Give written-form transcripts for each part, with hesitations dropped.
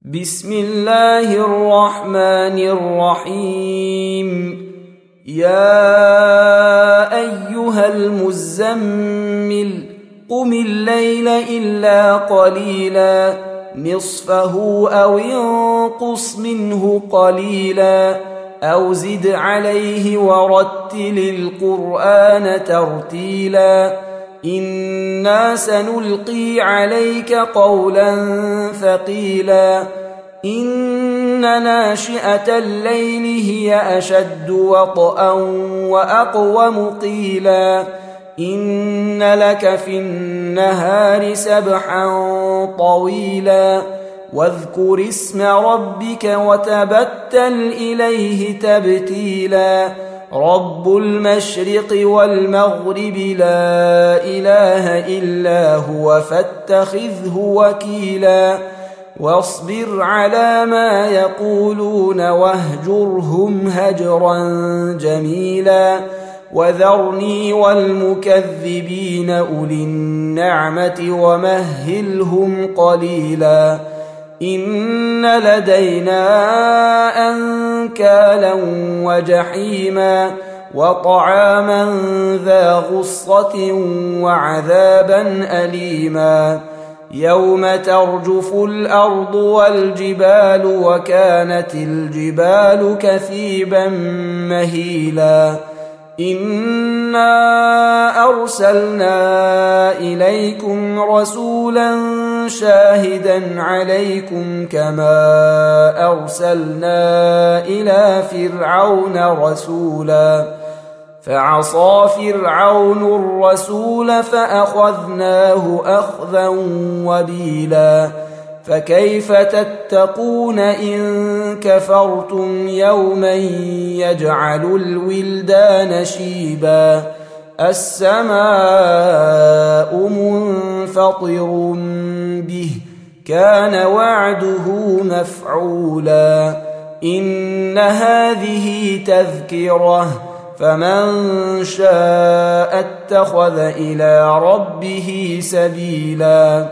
بسم الله الرحمن الرحيم. يا أيها المزمل قم الليل إلا قليلا نصفه أو انقص منه قليلا أو زد عليه ورتل القرآن ترتيلا إنا سنلقي عليك قولا ثقيلا إن ناشئة الليل هي أشد وطئا وأقوم قيلا إن لك في النهار سبحا طويلا واذكر اسم ربك وتبتل إليه تبتيلا رب المشرق والمغرب لا إله إلا هو فاتخذه وكيلا واصبر على ما يقولون واهجرهم هجرا جميلا وذرني والمكذبين أولي النعمة ومهلهم قليلا إن لدينا أنكالا وجحيما وطعاما ذا غصة وعذابا أليما يوم ترجف الأرض والجبال وكانت الجبال كثيبا مهيلا إنا أرسلنا إليكم رسولا شاهدا عليكم كما أرسلنا إلى فرعون رسولا فعصى فرعون الرسول فأخذناه أخذا وبيلا فكيف تتقون إن كفرتم يوما يجعل الولدان شيبا السماء منفطر به كان وعده مفعولا إن هذه تذكرة فمن شاء اتخذ إلى ربه سبيلا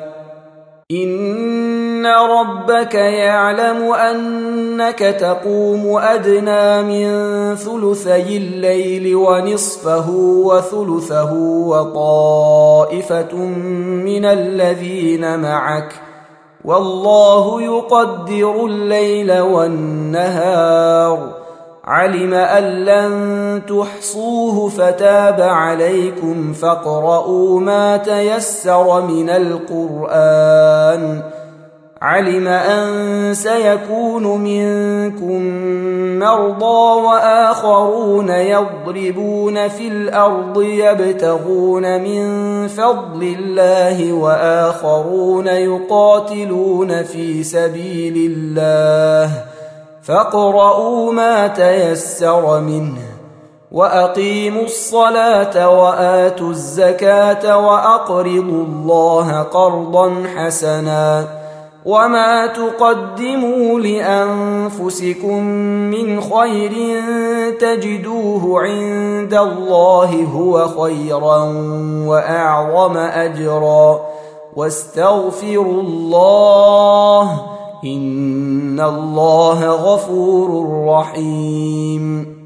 إن ربك يعلم أنك تقوم أدنى من ثلثي الليل ونصفه وثلثه وطائفة من الذين معك والله يقدر الليل والنهار علم أن لن تحصوه فتاب عليكم فاقرؤوا ما تيسر من القرآن علم أن سيكون منكم مرضى وآخرون يضربون في الأرض يبتغون من فضل الله وآخرون يقاتلون في سبيل الله فاقرؤوا ما تيسر منه وأقيموا الصلاة وآتوا الزكاة وأقرضوا الله قرضا حسنا وما تقدموا لأنفسكم من خير تجدوه عند الله هو خيرا وأعظم أجرا واستغفروا الله إن الله غفور رحيم